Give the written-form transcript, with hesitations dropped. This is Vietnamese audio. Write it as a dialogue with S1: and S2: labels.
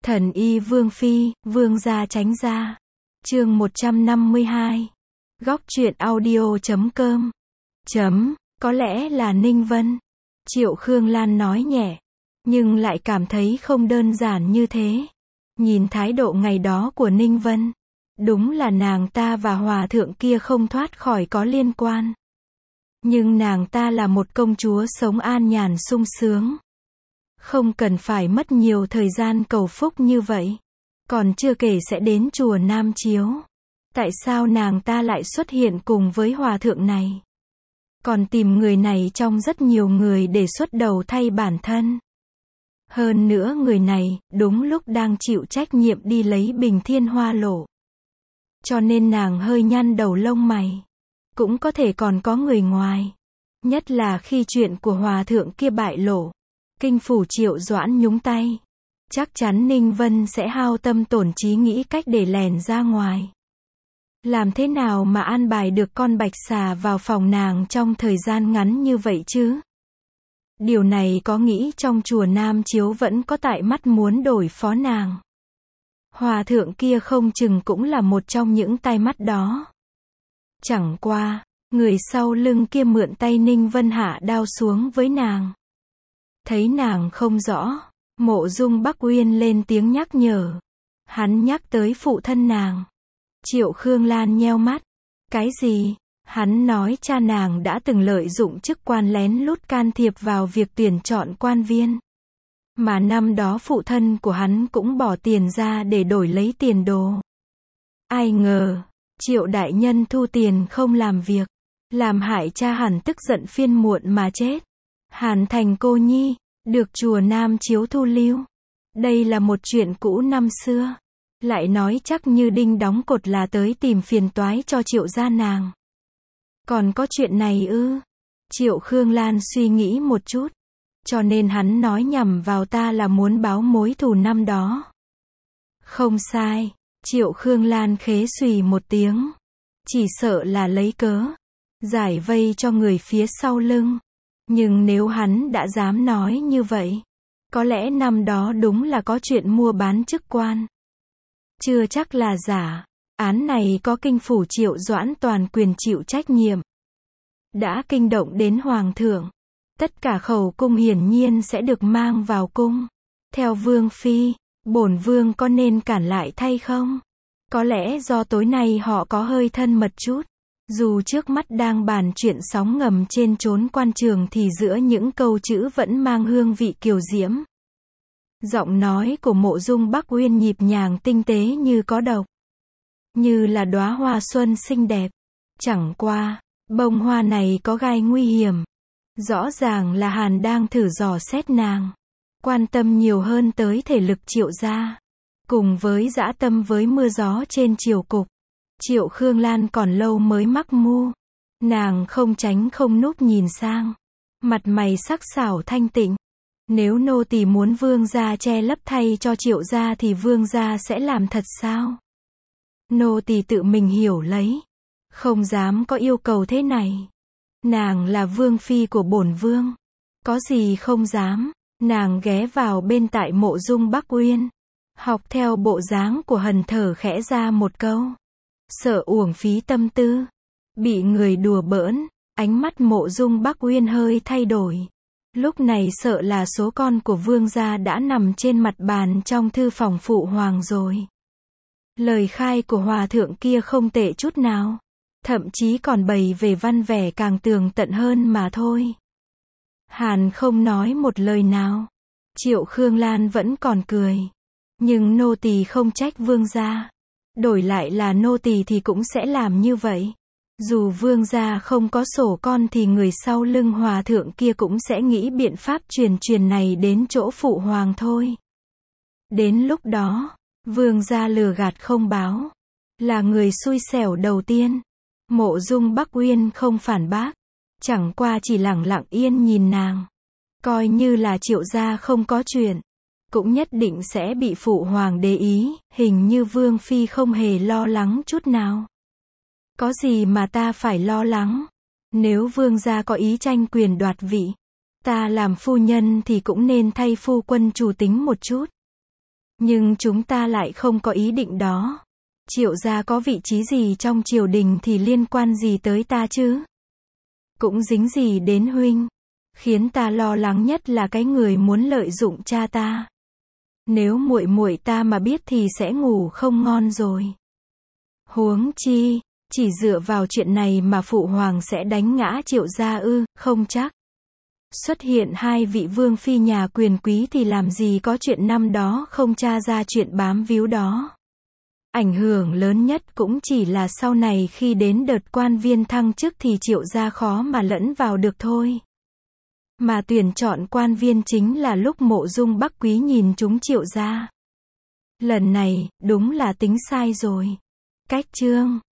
S1: Thần y Vương Phi, Vương gia tránh ra. Chương 152. Góc truyện audio.com. Có lẽ là Ninh Vân. Triệu Khương Lan nói nhẹ, nhưng lại cảm thấy không đơn giản như thế. Nhìn thái độ ngày đó của Ninh Vân, đúng là nàng ta và hòa thượng kia không thoát khỏi có liên quan. Nhưng nàng ta là một công chúa sống an nhàn sung sướng, không cần phải mất nhiều thời gian cầu phúc như vậy. Còn chưa kể sẽ đến chùa Nam Chiếu. Tại sao nàng ta lại xuất hiện cùng với hòa thượng này? Còn tìm người này trong rất nhiều người để xuất đầu thay bản thân. Hơn nữa người này, đúng lúc đang chịu trách nhiệm đi lấy Bình Thiên Hoa lộ. Cho nên nàng hơi nhăn đầu lông mày. Cũng có thể còn có người ngoài. Nhất là khi chuyện của hòa thượng kia bại lộ. Kinh phủ Triệu Doãn nhúng tay. Chắc chắn Ninh Vân sẽ hao tâm tổn trí nghĩ cách để lèn ra ngoài. Làm thế nào mà an bài được con bạch xà vào phòng nàng trong thời gian ngắn như vậy chứ? Điều này có nghĩ trong chùa Nam Chiếu vẫn có tại mắt muốn đổi phó nàng. Hòa thượng kia không chừng cũng là một trong những tai mắt đó. Chẳng qua, người sau lưng kia mượn tay Ninh Vân hạ đao xuống với nàng. Thấy nàng không rõ, Mộ Dung Bắc Uyên lên tiếng nhắc nhở. Hắn nhắc tới phụ thân nàng. Triệu Khương Lan nheo mắt. Cái gì? Hắn nói cha nàng đã từng lợi dụng chức quan lén lút can thiệp vào việc tuyển chọn quan viên. Mà năm đó phụ thân của hắn cũng bỏ tiền ra để đổi lấy tiền đồ. Ai ngờ, Triệu đại nhân thu tiền không làm việc, làm hại cha hẳn tức giận phiên muộn mà chết. Hàn Thành cô nhi, được chùa Nam Chiếu thu lưu. Đây là một chuyện cũ năm xưa. Lại nói chắc như đinh đóng cột là tới tìm phiền toái cho Triệu gia nàng. Còn có chuyện này ư? Triệu Khương Lan suy nghĩ một chút. Cho nên hắn nói nhằm vào ta là muốn báo mối thù năm đó. Không sai. Triệu Khương Lan khế xùy một tiếng. Chỉ sợ là lấy cớ giải vây cho người phía sau lưng. Nhưng nếu hắn đã dám nói như vậy, có lẽ năm đó đúng là có chuyện mua bán chức quan. Chưa chắc là giả. Án này có kinh phủ Triệu Doãn toàn quyền chịu trách nhiệm. Đã kinh động đến hoàng thượng. Tất cả khẩu cung hiển nhiên sẽ được mang vào cung. Theo Vương Phi, bổn Vương có nên cản lại thay không? Có lẽ do tối nay họ có hơi thân mật chút. Dù trước mắt đang bàn chuyện sóng ngầm trên chốn quan trường thì giữa những câu chữ vẫn mang hương vị kiều diễm. Giọng nói của Mộ Dung Bắc Uyên nhịp nhàng tinh tế như có độc. Như là đóa hoa xuân xinh đẹp. Chẳng qua, bông hoa này có gai nguy hiểm. Rõ ràng là Hàn đang thử dò xét nàng. Quan tâm nhiều hơn tới thể lực Triệu gia. Cùng với dã tâm với mưa gió trên triều cục. Triệu Khương Lan còn lâu mới mắc mưu. Nàng không tránh không núp nhìn sang. Mặt mày sắc sảo thanh tịnh. Nếu nô tỳ muốn vương gia che lấp thay cho Triệu gia thì vương gia sẽ làm thật sao? Nô tỳ tự mình hiểu lấy. Không dám có yêu cầu thế này. Nàng là vương phi của bổn vương. Có gì không dám. Nàng ghé vào bên tại Mộ Dung Bắc Uyên. Học theo bộ dáng của hần thở khẽ ra một câu. Sợ uổng phí tâm tư. Bị người đùa bỡn. Ánh mắt Mộ Dung Bắc Uyên hơi thay đổi. Lúc này sợ là số con của vương gia đã nằm trên mặt bàn trong thư phòng phụ hoàng rồi. Lời khai của hòa thượng kia không tệ chút nào. Thậm chí còn bày về văn vẻ càng tường tận hơn mà thôi. Hàn không nói một lời nào. Triệu Khương Lan vẫn còn cười. Nhưng nô tỳ không trách vương gia. Đổi lại là nô tỳ thì cũng sẽ làm như vậy. Dù vương gia không có sổ con thì người sau lưng hòa thượng kia cũng sẽ nghĩ biện pháp truyền này đến chỗ phụ hoàng thôi. Đến lúc đó, vương gia lừa gạt không báo. Là người xui xẻo đầu tiên. Mộ Dung Bắc Uyên không phản bác. Chẳng qua chỉ lặng lặng yên nhìn nàng. Coi như là Triệu gia không có chuyện. Cũng nhất định sẽ bị phụ hoàng để ý. Hình như Vương Phi không hề lo lắng chút nào. Có gì mà ta phải lo lắng? Nếu vương gia có ý tranh quyền đoạt vị, ta làm phu nhân thì cũng nên thay phu quân chủ tính một chút. Nhưng chúng ta lại không có ý định đó. Triệu gia có vị trí gì trong triều đình thì liên quan gì tới ta chứ? Cũng dính gì đến huynh? Khiến ta lo lắng nhất là cái người muốn lợi dụng cha ta. Nếu muội muội ta mà biết thì sẽ ngủ không ngon rồi. Huống chi, chỉ dựa vào chuyện này mà phụ hoàng sẽ đánh ngã Triệu gia ư? Không chắc. Xuất hiện hai vị vương phi nhà quyền quý thì làm gì có chuyện năm đó không tra ra chuyện bám víu đó. Ảnh hưởng lớn nhất cũng chỉ là sau này khi đến đợt quan viên thăng chức thì Triệu gia khó mà lẫn vào được thôi. Mà tuyển chọn quan viên chính là lúc Mộ Dung Bắc Quý nhìn chúng Triệu gia. Lần này, đúng là tính sai rồi. Cách chương